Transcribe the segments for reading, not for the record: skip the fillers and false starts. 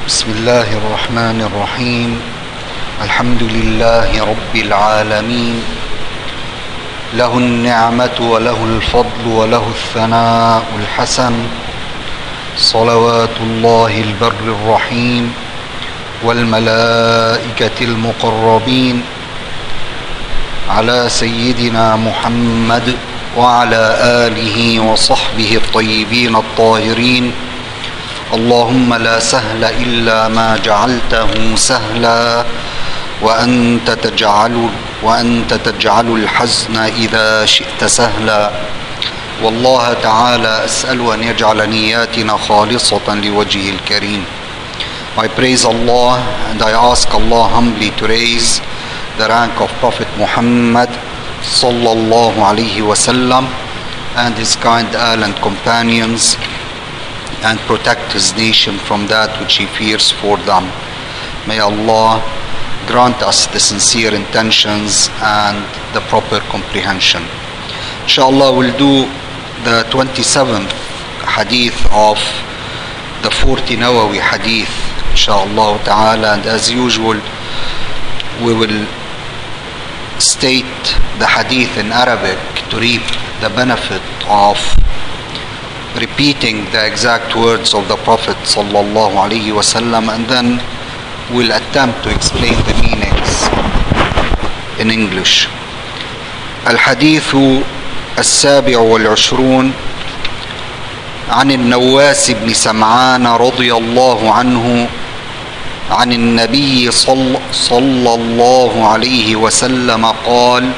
بسم الله الرحمن الرحيم. الحمد لله رب العالمين، له النعمة وله الفضل وله الثناء الحسن، صلوات الله البر الرحيم والملائكة المقربين على سيدنا محمد وعلى آله وصحبه الطيبين الطاهرين. اللهم لا سهل إلا ما جعلته سهلا وأنت تجعل الحزن إذا شئت سهلا. والله تعالى أسأل أن يجعل نياتنا خالصة لوجهه الكريم. I praise Allah and I ask Allah humbly to raise the rank of Prophet Muhammad sallallahu alaihi wasallam and his kind Ahl and companions, and protect his nation from that which he fears for them. May Allah grant us the sincere intentions and the proper comprehension. Inshallah, we'll do the 27th hadith of the 40 Nawawi hadith, inshallah ta'ala, and as usual we will state the hadith in Arabic to reap the benefit of repeating the exact words of the Prophet sallallahu alaihi wasallam, and then we'll attempt to explain the meanings in English. الحديث السابع والعشرون عن النواس بن سمعان رضي الله عنه عن النبي صلى الله عليه وسلم قال: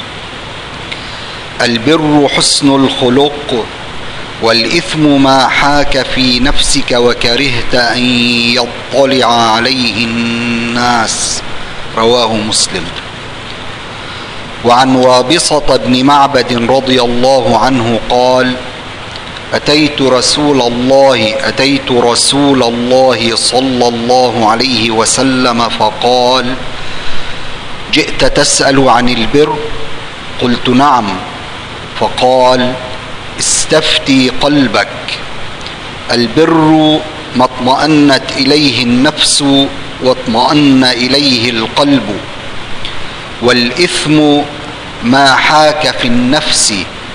البر حسن الخلق والإثم ما حاك في نفسك وكرهت أن يطلع عليه الناس. رواه مسلم. وعن وابصة بن معبد رضي الله عنه قال: أتيت رسول الله صلى الله عليه وسلم فقال: جئت تسأل عن البر؟ قلت: نعم. فقال: استفتي قلبك. البر ما اطمأنت إليه النفس واطمأن إليه القلب، والإثم ما حاك في النفس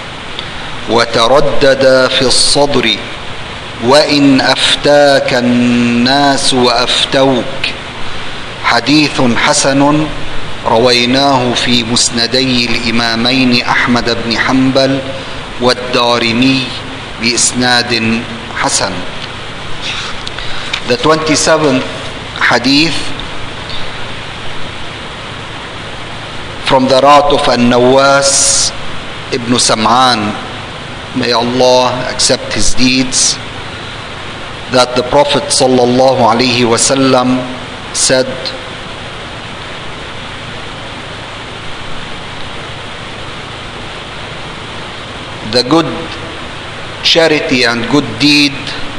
وتردد في الصدر، وإن أفتاك الناس وأفتوك. حديث حسن رويناه في مسندي الإمامين أحمد بن حنبل والدارمي بإسناد حسن. The 27th hadith from the route of An-Nawas ibn Sam'an, may Allah accept his deeds, that the Prophet sallallahu alaihi wasallam said: the good charity and good deed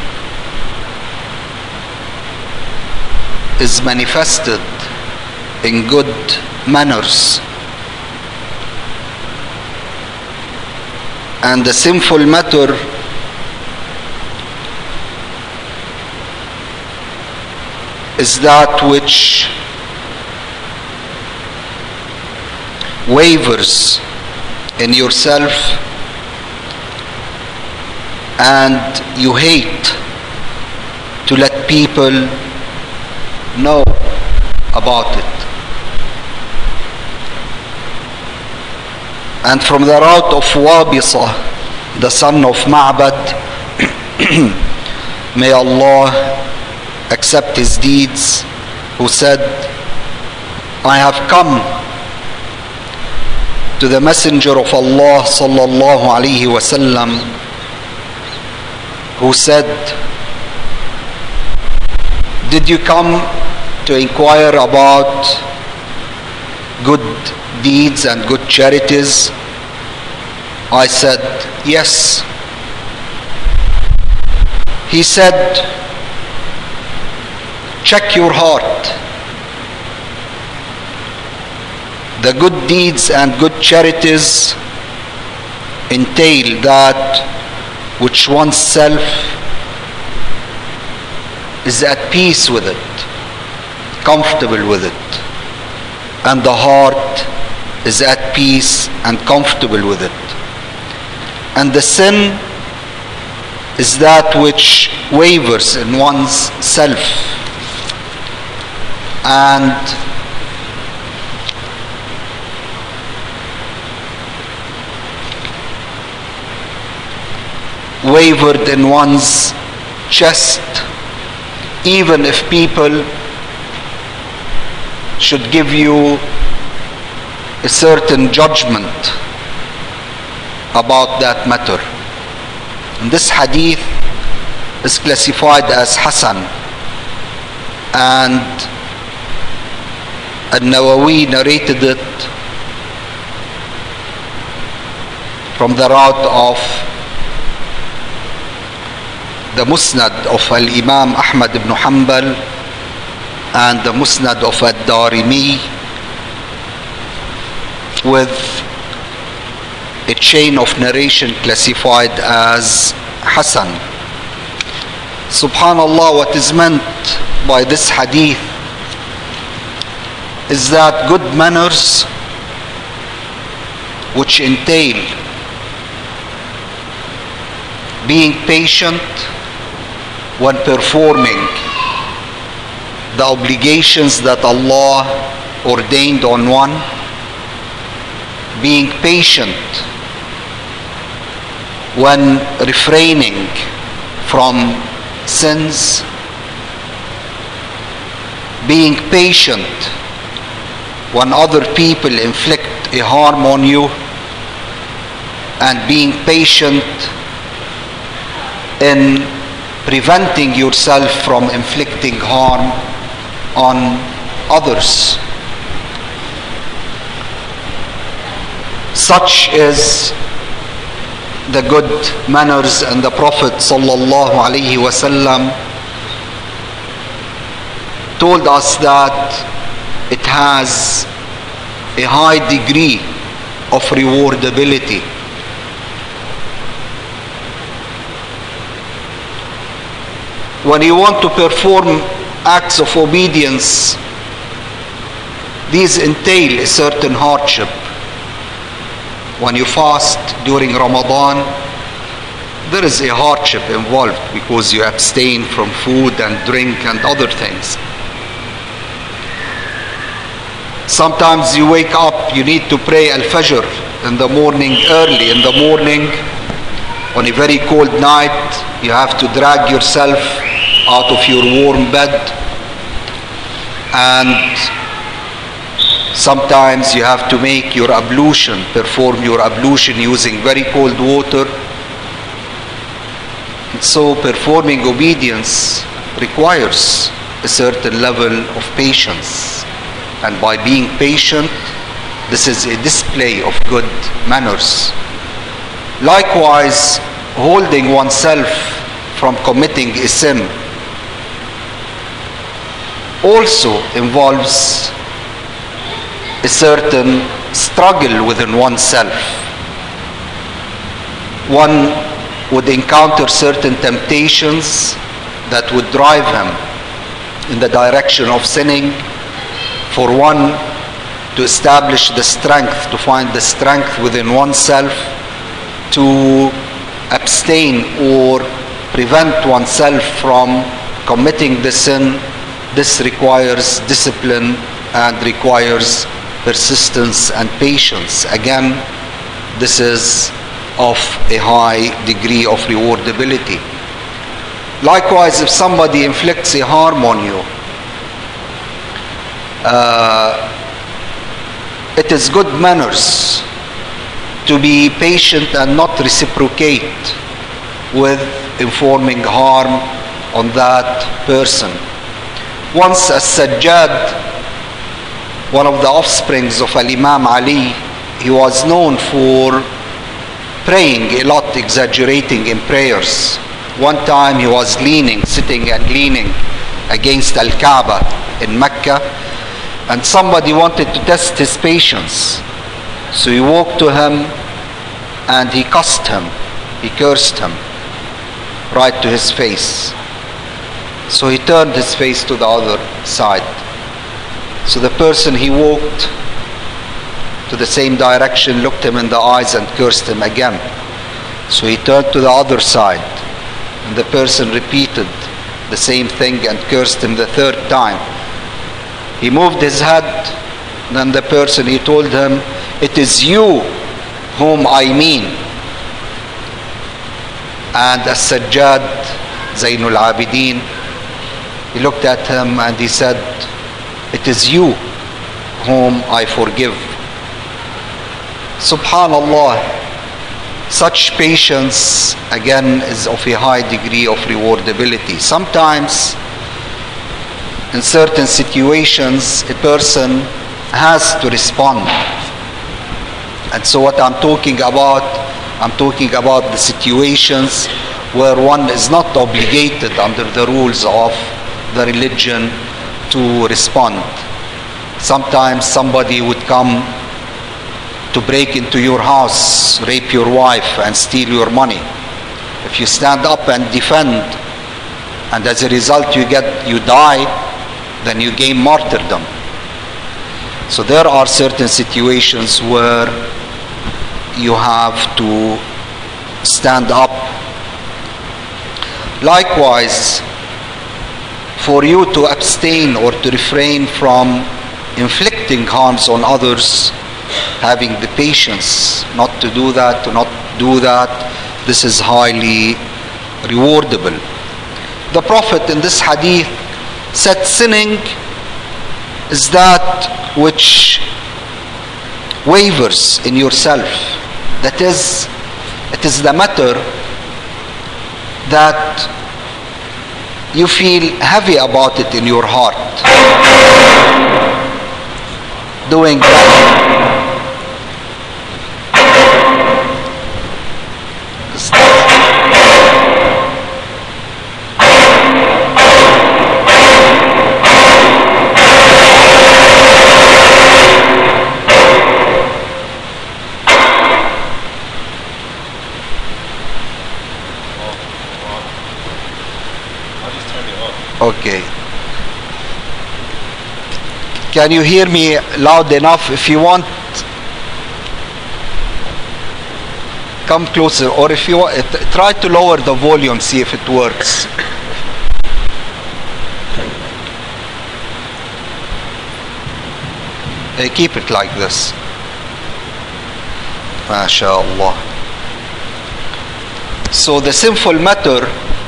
is manifested in good manners, and the sinful matter is that which wavers in yourself and you hate to let people know about it. And from the route of Wabisa, the son of Ma'bad, may Allah accept his deeds, who said: I have come to the Messenger of Allah sallallahu alaihi wasallam, who said, did you come to inquire about good deeds and good charities? I said, yes. He said, check your heart. The good deeds and good charities entail that which oneself is at peace with it, comfortable with it. And the heart is at peace and comfortable with it. And the sin is that which wavers in one's self and wavered in one's chest, even if people should give you a certain judgment about that matter. And this hadith is classified as Hasan, and An-Nawawi narrated it from the route of the Musnad of Al-Imam Ahmad ibn Hanbal and the Musnad of Ad-Darimi, with a chain of narration classified as Hasan. Subhanallah, what is meant by this hadith is that good manners, which entail being patient when performing the obligations that Allah ordained on one, being patient when refraining from sins, being patient when other people inflict a harm on you, and being patient in preventing yourself from inflicting harm on others. Such is the good manners, and the Prophet sallallahu alaihi wasallam told us that it has a high degree of rewardability. When you want to perform acts of obedience, these entail a certain hardship. When you fast during Ramadan, there is a hardship involved because you abstain from food and drink and other things. Sometimes you wake up, you need to pray Al-Fajr in the morning, early in the morning. On a very cold night, you have to drag yourself out of your warm bed, and sometimes you have to make your ablution, perform your ablution using very cold water. And so performing obedience requires a certain level of patience, and by being patient, this is a display of good manners. Likewise, holding oneself from committing a sin also involves a certain struggle within oneself. One would encounter certain temptations that would drive him in the direction of sinning. For one to establish the strength, to find the strength within oneself to abstain or prevent oneself from committing the sin, this requires discipline and requires persistence and patience. Again, this is of a high degree of rewardability. Likewise, if somebody inflicts a harm on you, it is good manners to be patient and not reciprocate with informing harm on that person. Once As-Sajjad, one of the offsprings of Al-Imam Ali, he was known for praying a lot, exaggerating in prayers. One time he was sitting and leaning against Al-Kaaba in Mecca, and somebody wanted to test his patience. So he walked to him and he cursed him right to his face. So he turned his face to the other side. So the person, he walked to the same direction, looked him in the eyes and cursed him again. So he turned to the other side, and the person repeated the same thing and cursed him the third time. He moved his head, then the person, he told him, "It is you whom I mean." And As-Sajjad Zainul Abidin, he looked at him and he said, "It is you whom I forgive." Subhanallah, such patience again is of a high degree of rewardability. Sometimes in certain situations a person has to respond. And so what I'm talking about the situations where one is not obligated under the rules of the religion to respond. Sometimes somebody would come to break into your house, rape your wife and steal your money. If you stand up and defend, and as a result you die, then you gain martyrdom. So there are certain situations where you have to stand up. Likewise, for you to abstain or to refrain from inflicting harms on others, having the patience not to do that, this is highly rewardable. The Prophet in this hadith said sinning is that which wavers in yourself. That is, it is the matter that you feel heavy about it in your heart. Doing that. Okay. Can you hear me loud enough? If you want, come closer, or if you want, try to lower the volume, see if it works. Keep it like this. MashaAllah. So the sinful matter,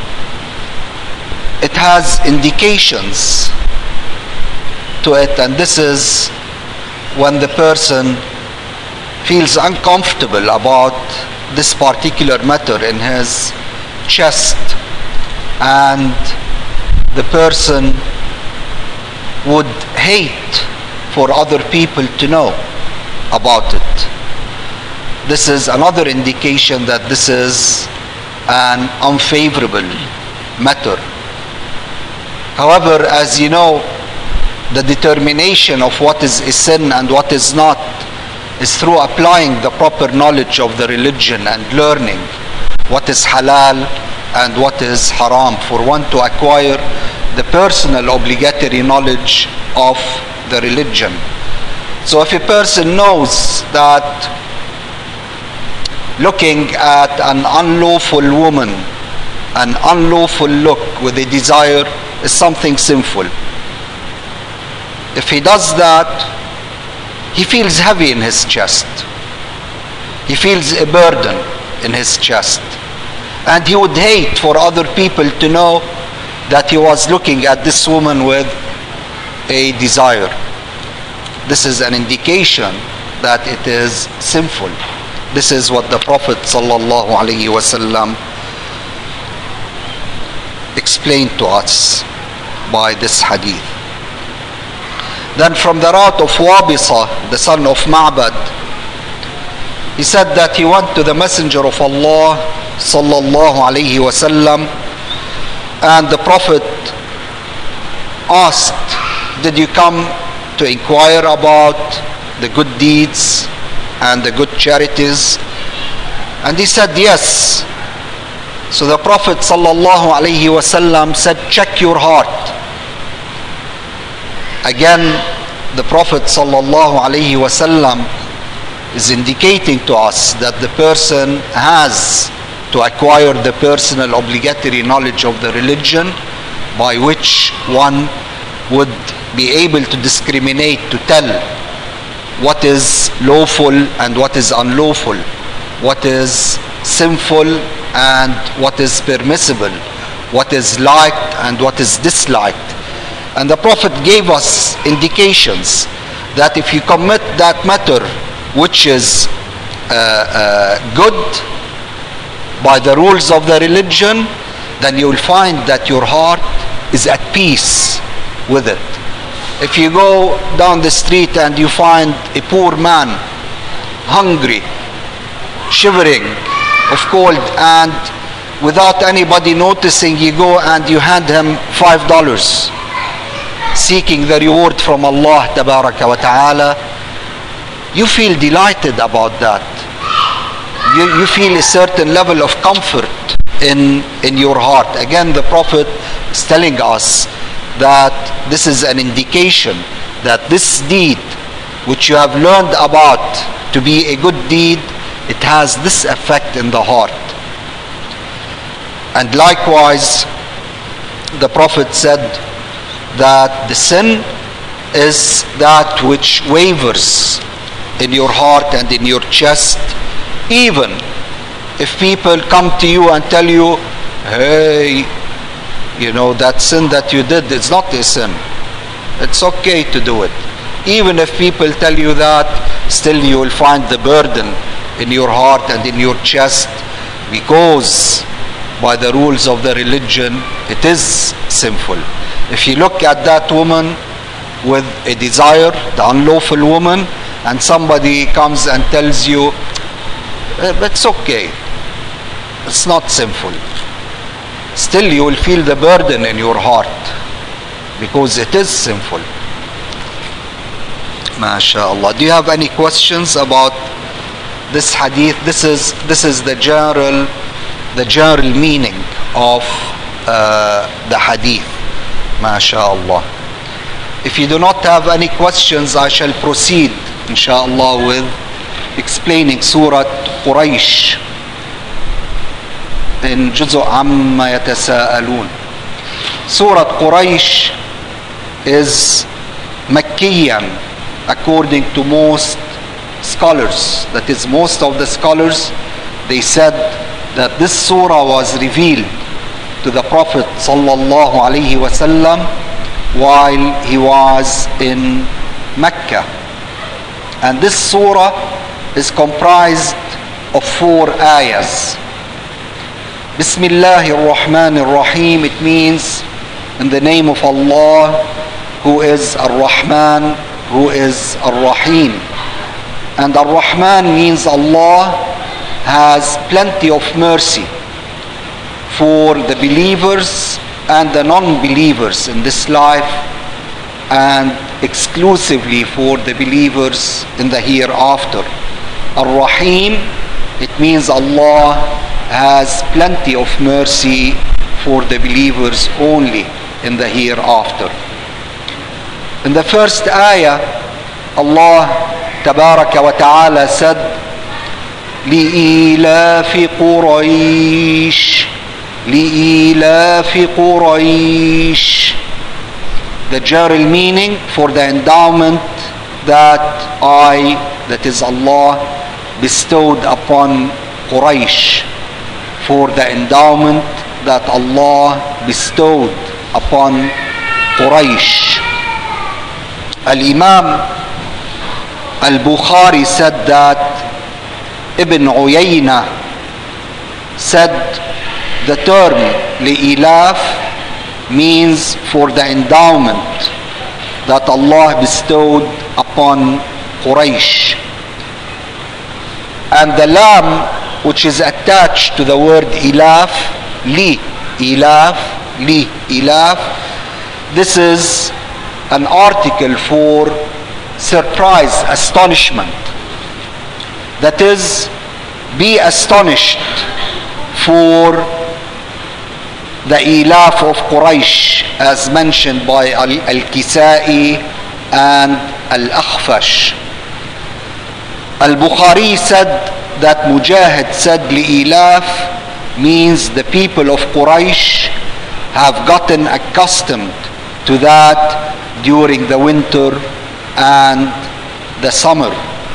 it has indications to it, and this is when the person feels uncomfortable about this particular matter in his chest, and the person would hate for other people to know about it. This is another indication that this is an unfavorable matter. However, as you know, the determination of what is a sin and what is not is through applying the proper knowledge of the religion and learning what is halal and what is haram, for one to acquire the personal obligatory knowledge of the religion. So if a person knows that looking at an unlawful woman, an unlawful look with a desire, is something sinful, if he does that, he feels heavy in his chest. He feels a burden in his chest. And he would hate for other people to know that he was looking at this woman with a desire. This is an indication that it is sinful. This is what the Prophet ﷺ explained to us by this hadith. Then from the route of Wabisa, the son of Ma'bad, he said that he went to the Messenger of Allah ﷺ, and the Prophet asked, "Did you come to inquire about the good deeds and the good charities?" And he said, "Yes." So the Prophet sallallahu alaihi wasallam said, check your heart. Again, the Prophet sallallahu alaihi wasallam is indicating to us that the person has to acquire the personal obligatory knowledge of the religion, by which one would be able to discriminate, to tell what is lawful and what is unlawful, what is sinful and what is permissible, what is liked and what is disliked. And the Prophet gave us indications that if you commit that matter which is good by the rules of the religion, then you will find that your heart is at peace with it. If you go down the street and you find a poor man, hungry, shivering of cold, and without anybody noticing, you go and you hand him $5, seeking the reward from Allah tabaraka wa ta'ala, you feel delighted about that. You feel a certain level of comfort in your heart. Again, the Prophet is telling us that this is an indication that this deed which you have learned about to be a good deed, it has this effect in the heart. And likewise, the Prophet said that the sin is that which wavers in your heart and in your chest, even if people come to you and tell you, hey, you know, that sin that you did is not a sin, it's okay to do it. Even if people tell you that, still you will find the burden in your heart and in your chest, because by the rules of the religion it is sinful. If you look at that woman with a desire, the unlawful woman, and somebody comes and tells you, it's okay, it's not sinful, still you will feel the burden in your heart because it is sinful. MashaAllah. Do you have any questions about this hadith? This is the general meaning of the hadith. MashaAllah. If you do not have any questions, I shall proceed inshallah with explaining Surah Quraysh in Juz'u Amma Yatasa'alun. Surah Quraysh is Makkiyan according to most scholars. That is, most of the scholars, they said that this surah was revealed to the Prophet sallallahu alaihi wasallam while he was in Mecca. And this surah is comprised of 4 ayahs. Bismillahir Rahmanir Rahim. It means in the name of Allah, who is Ar-Rahman, who is Ar-Rahim. And Ar-Rahman means Allah has plenty of mercy for the believers and the non-believers in this life, and exclusively for the believers in the hereafter. Ar-Rahim, it means Allah has plenty of mercy for the believers only in the hereafter. In the first ayah, Allah tabaraka wa ta'ala said, لِإِيلَافِ قُرَيْشٍ لِإِيلَافِ قُرَيْشٍ. The general meaning for the endowment that is Allah, bestowed upon Quraysh, for the endowment that Allah bestowed upon Quraysh. Al-Imam Al-Bukhari said that Ibn Uyayna said the term li'ilaf means for the endowment that Allah bestowed upon Quraysh. And the lam which is attached to the word ilaf, ilaf, this is an article for surprise, astonishment. That is, be astonished for the Ilaf of Quraysh as mentioned by Al-Kisai and Al-Akhfash. Al-Bukhari said that Mujahid said Li'ilaf means the people of Quraysh have gotten accustomed to that during the winter and the summer.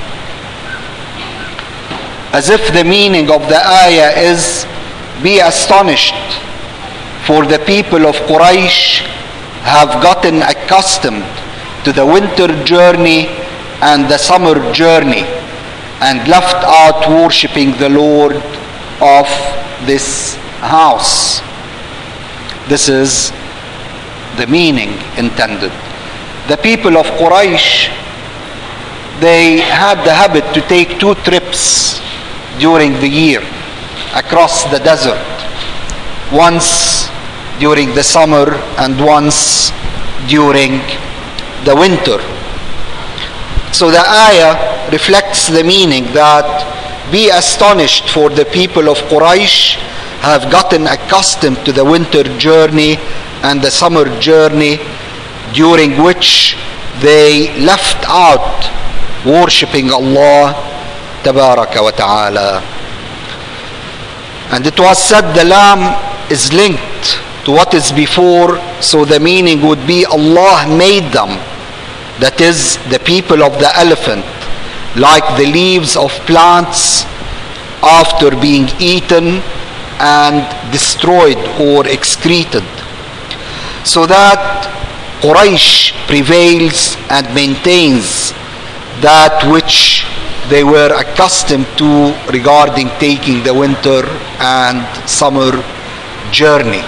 As if the meaning of the ayah is, be astonished, for the people of Quraysh have gotten accustomed to the winter journey and the summer journey and left out worshipping the Lord of this house. This is the meaning intended. The people of Quraysh, they had the habit to take 2 trips during the year across the desert. Once during the summer and once during the winter. So the ayah reflects the meaning that be astonished, for the people of Quraysh have gotten accustomed to the winter journey and the summer journey, during which they left out worshipping Allah Tabaraka wa Ta'ala. And it was said the lamb is linked to what is before, so the meaning would be Allah made them, that is the people of the elephant, like the leaves of plants after being eaten and destroyed or excreted, so that Quraysh prevails and maintains that which they were accustomed to regarding taking the winter and summer journey.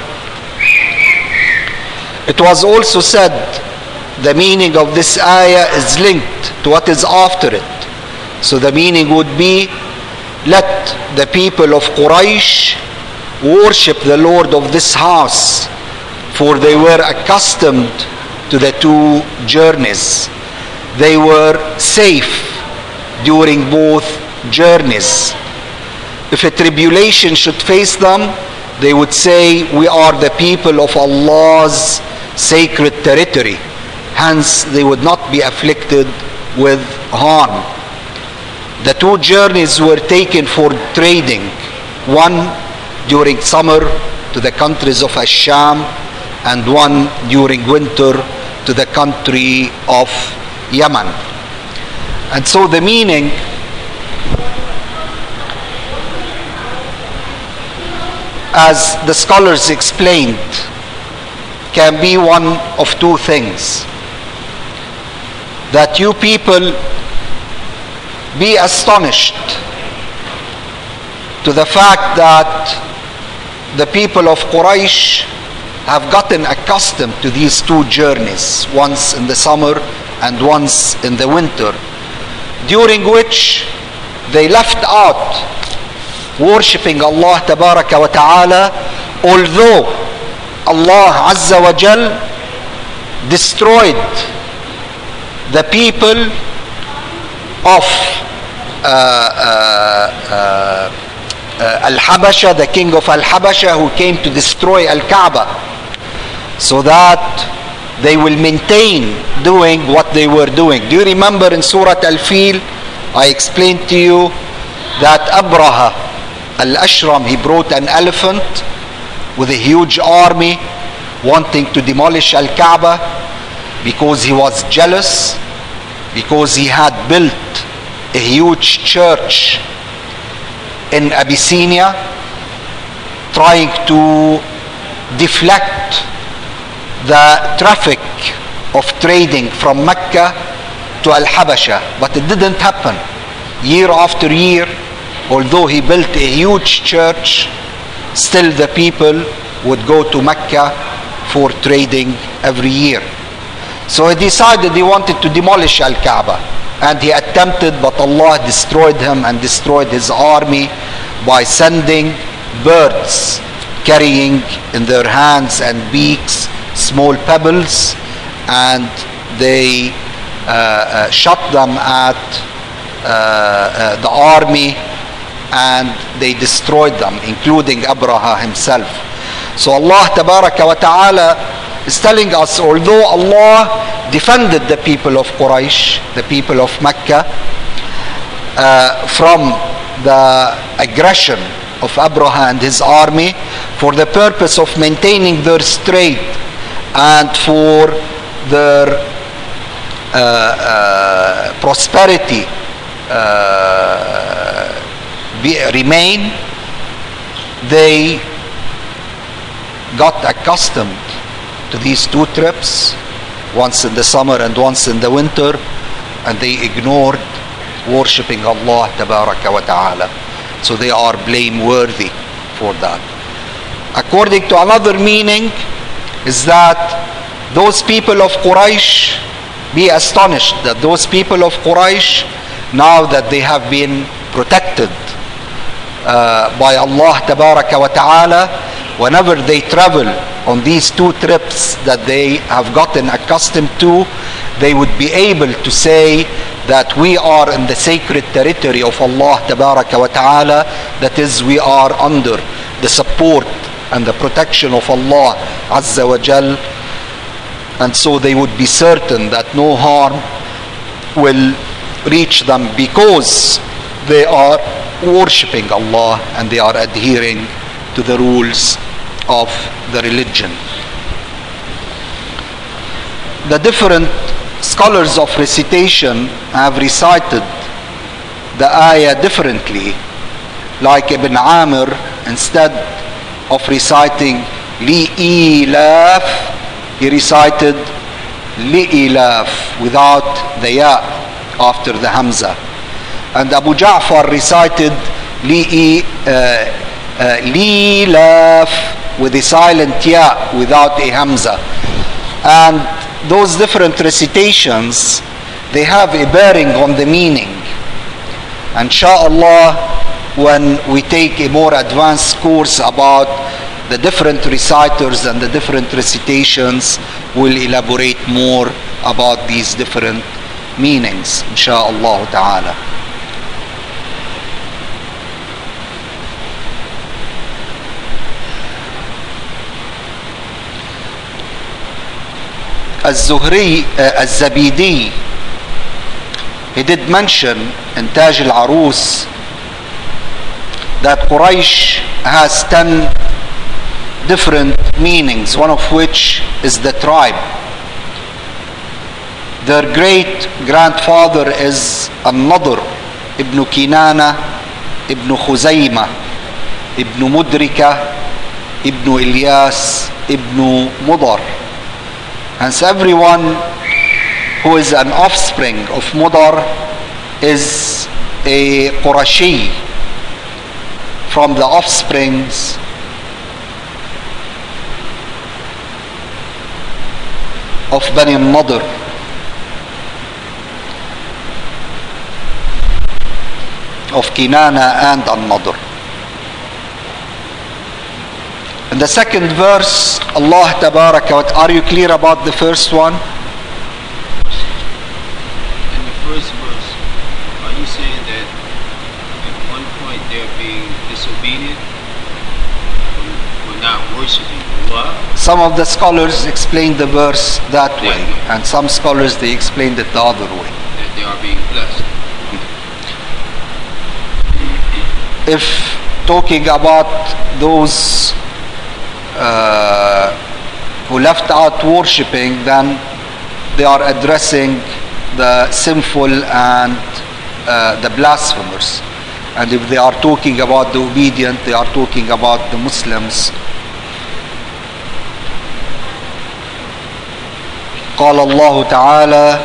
It was also said the meaning of this ayah is linked to what is after it. So the meaning would be, let the people of Quraysh worship the Lord of this house, for they were accustomed to the 2 journeys. They were safe during both journeys. If a tribulation should face them, they would say, we are the people of Allah's sacred territory. Hence, they would not be afflicted with harm. The 2 journeys were taken for trading. One during summer to the countries of Ash-Sham, and one during winter to the country of Yemen. And so the meaning as the scholars explained can be one of 2 things. That you people be astonished to the fact that the people of Quraysh have gotten accustomed to these 2 journeys, once in the summer and once in the winter, during which they left out worshipping Allah Tabaraka wa Ta'ala, although Allah Azza wa Jal destroyed the people of Al-Habasha, the king of Al-Habasha, who came to destroy Al-Kaaba, so that they will maintain doing what they were doing. Do you remember in Surah Al-Fil, I explained to you that Abraha Al-Ashram, he brought an elephant with a huge army wanting to demolish Al-Kaaba, because he was jealous, because he had built a huge church in Abyssinia, trying to deflect the traffic of trading from Mecca to Al-Habasha. But it didn't happen. Year after year, although he built a huge church, still the people would go to Mecca for trading every year. So he decided he wanted to demolish Al-Kaaba, and he attempted, but Allah destroyed him and destroyed his army by sending birds carrying in their hands and beaks small pebbles, and they shot them at the army, and they destroyed them, including Abraha himself. So Allah Tabaraka wa Ta'ala is telling us, although Allah defended the people of Quraysh, the people of Mecca, from the aggression of Abraha and his army, for the purpose of maintaining their strength and for their prosperity remain, they got accustomed to these two trips, once in the summer and once in the winter, and they ignored worshipping Allah Tabaraka wa Ta'ala. So they are blameworthy for that. According to another meaning is that those people of Quraysh, be astonished that those people of Quraysh, now that they have been protected by Allah Tabaraka wa Ta'ala, whenever they travel on these two trips that they have gotten accustomed to, they would be able to say that we are in the sacred territory of Allah Tabaraka wa Ta'ala, that is, we are under the support and the protection of Allah Azza wa Jal, and so they would be certain that no harm will reach them because they are worshipping Allah and they are adhering to the rules of the religion. The different scholars of recitation have recited the ayah differently. Like Ibn Amir, instead of reciting li'ilaf, he recited li'ilaf without the ya after the hamza. And Abu Ja'far recited li'ilaf with the silent ya without a hamza. And those different recitations, they have a bearing on the meaning. Inshallah, when we take a more advanced course about the different reciters and the different recitations, we'll elaborate more about these different meanings, inshallah ta'ala. الزهري الزبيدي, he did mention in Taj al-Arus that Quraysh has 10 different meanings, one of which is the tribe. Their great grandfather is An-Nadr ibn Kinana ibn Khuzayma ibn Mudrika ibn Ilyas ibn Mudar. Hence everyone who is an offspring of Mudar is a Qurashi from the offsprings of Bani Nadr. Of Kinana and An-Nadr. In the second verse, Allah Tabaraka wa Ta'ala, are you clear about the first one? In the first verse, are you saying that at one point they're being disobedient or not worshiping Allah? Some of the scholars explain the verse that way, and some scholars they explained it the other way. That they are being blessed. If talking about those who left out worshipping, then they are addressing the sinful and the blasphemers. And if they are talking about the obedient, they are talking about the Muslims. قال الله تعالى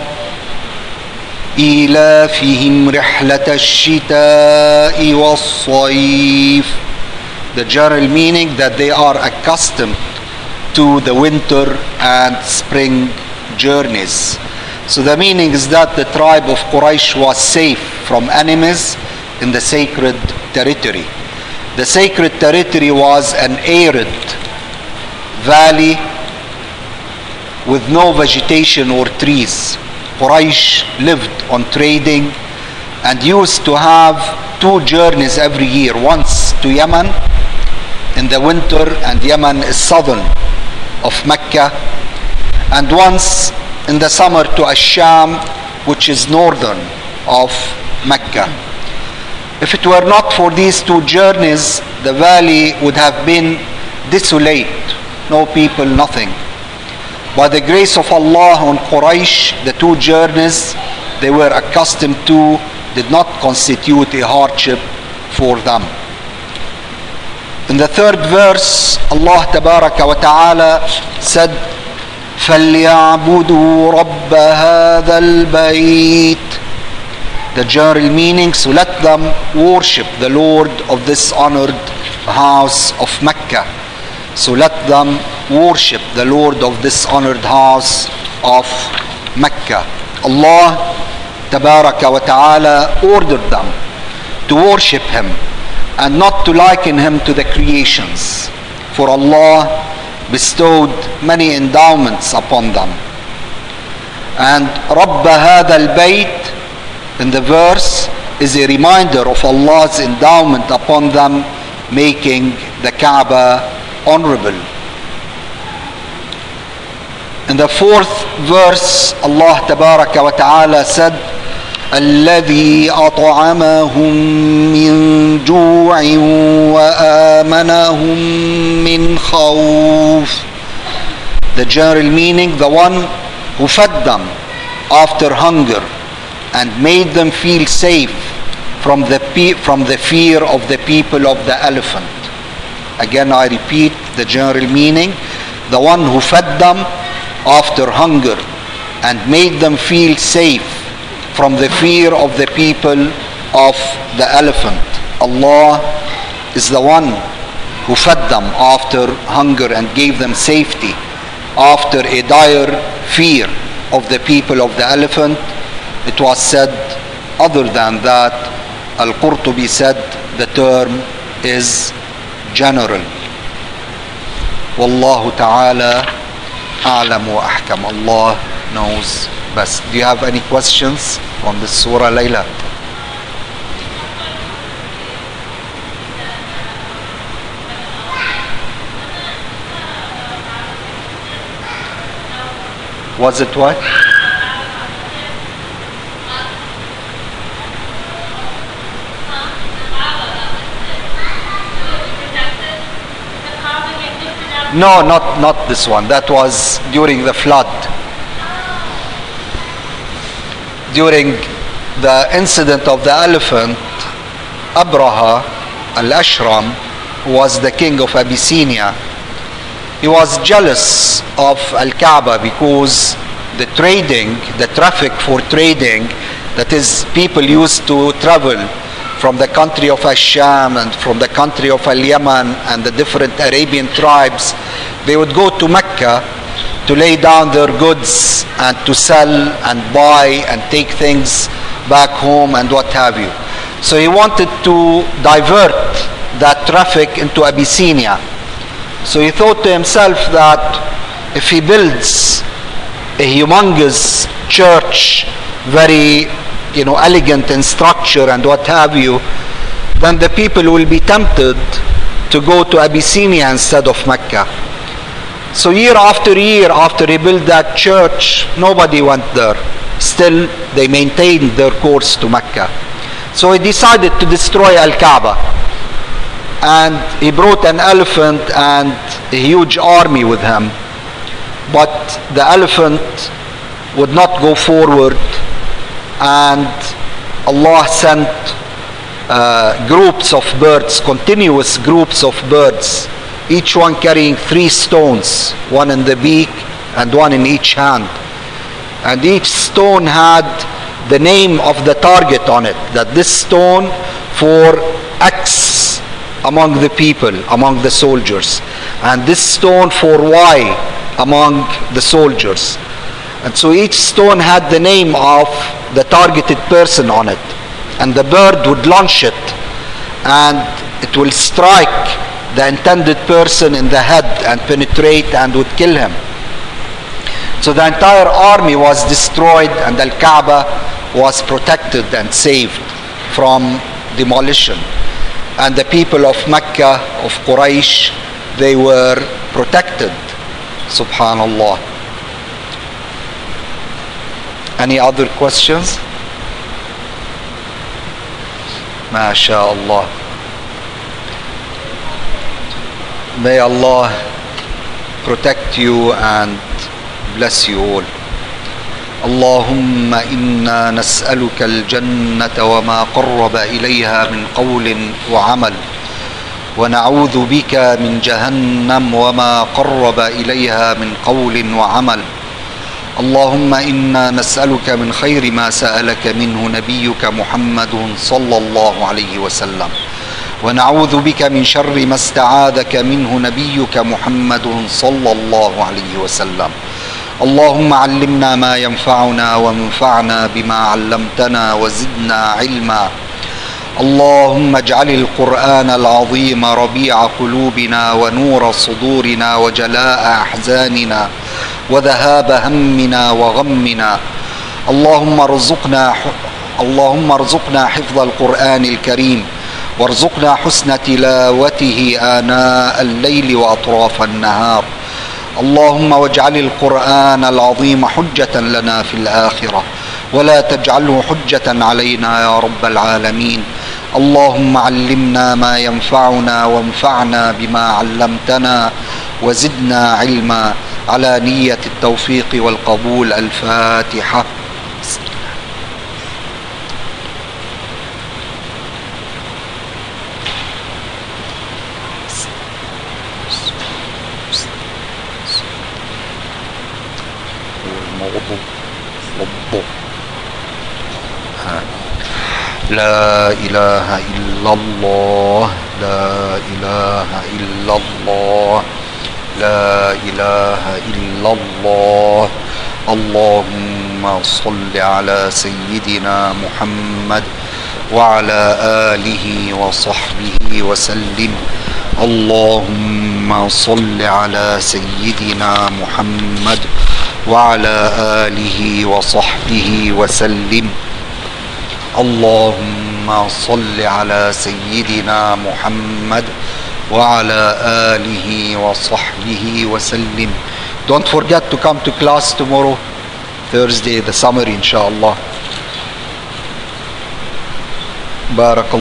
إيلافهم رحلة الشتاء والصيف. The general meaning that they are accustomed to the winter and spring journeys. So the meaning is that the tribe of Quraysh was safe from enemies in the sacred territory. The sacred territory was an arid valley with no vegetation or trees. Quraysh lived on trading and used to have 2 journeys every year, once to Yemen in the winter, and Yemen is southern of Mecca, and once in the summer to Ash-Sham, which is northern of Mecca. If it were not for these two journeys, the valley would have been desolate, no people, nothing. By the grace of Allah on Quraysh, the two journeys they were accustomed to did not constitute a hardship for them. In the third verse, Allah Tabaraka wa Ta'ala said, فَلْيَعْبُدُوا رَبَّ هَذَا الْبَيْتِ. The general meaning, so let them worship the Lord of this honored house of Mecca. So let them worship the Lord of this honored house of Mecca. Allah Tabaraka wa Ta'ala ordered them to worship Him and not to liken Him to the creations. For Allah bestowed many endowments upon them. And رَبَّ هَذَا الْبَيْتِ in the verse is a reminder of Allah's endowment upon them, making the Kaaba honorable. In the fourth verse, Allah Tabaraka wa Ta'ala said, الذي أطعمهم من جوع وآمنهم من خوف. The general meaning, the one who fed them after hunger and made them feel safe from the fear of the people of the elephant. Again, I repeat the general meaning, the one who fed them after hunger and made them feel safe from the fear of the people of the elephant. Allah is the one who fed them after hunger and gave them safety after a dire fear of the people of the elephant. It was said, other than that, Al-Qurtubi said the term is general. Wallahu ta'ala a'lam wa ahkam. Allah knows best. Do you have any questions on this surah, Layla? Was it what? No, not this one. That was during the flood. During the incident of the elephant, Abraha al-Ashram, who was the king of Abyssinia, he was jealous of Al-Kaaba because the traffic for trading, that is, people used to travel from the country of Ash-Sham and from the country of Al-Yaman and the different Arabian tribes, they would go to Mecca to lay down their goods and to sell and buy and take things back home and what have you. So he wanted to divert that traffic into Abyssinia. So he thought to himself that if he builds a humongous church, very elegant in structure and what have you, then the people will be tempted to go to Abyssinia instead of Mecca. So year after year after he built that church, nobody went there. Still, they maintained their course to Mecca. So he decided to destroy Al-Kaaba. And he brought an elephant and a huge army with him. But the elephant would not go forward, and Allah sent groups of birds, continuous groups of birds, each one carrying 3 stones, one in the beak and one in each hand. And each stone had the name of the target on it, that this stone for X among the people, among the soldiers, and this stone for Y among the soldiers. And so each stone had the name of the targeted person on it, and the bird would launch it and it will strike the intended person in the head and penetrate and would kill him. So the entire army was destroyed and Al-Kaaba was protected and saved from demolition. And the people of Mecca, of Quraysh, they were protected. Subhanallah. Any other questions? MashaAllah. May Allah protect you and bless you all. اللهم إنا نسألك الجنة وما قرب إليها من قول وعمل، ونعوذ بك من جهنم وما قرب إليها من قول وعمل. اللهم إنا نسألك من خير ما سألك منه نبيك محمد صلى الله عليه وسلم، ونعوذ بك من شر ما استعاذك منه نبيك محمد صلى الله عليه وسلم. اللهم علمنا ما ينفعنا وانفعنا بما علمتنا وزدنا علما. اللهم اجعل القرآن العظيم ربيع قلوبنا ونور صدورنا وجلاء أحزاننا وذهاب همنا وغمنا. اللهم ارزقنا حفظ القرآن الكريم، وارزقنا حسن تلاوته آناء الليل وأطراف النهار. اللهم واجعل القرآن العظيم حجة لنا في الآخرة، ولا تجعله حجة علينا يا رب العالمين. اللهم علمنا ما ينفعنا وانفعنا بما علمتنا وزدنا علما، على نية التوفيق والقبول. الفاتحة. لا إله إلا الله، لا إله إلا الله، لا إله إلا الله. اللهم صل على سيدنا محمد وعلى آله وصحبه وسلم. اللهم صل على سيدنا محمد وعلى آله وصحبه وسلم. اللهم صل على سيدنا محمد وعلى آله وصحبه وسلم. Don't forget to come to class tomorrow, Thursday, the summary, inshallah. بارك الله.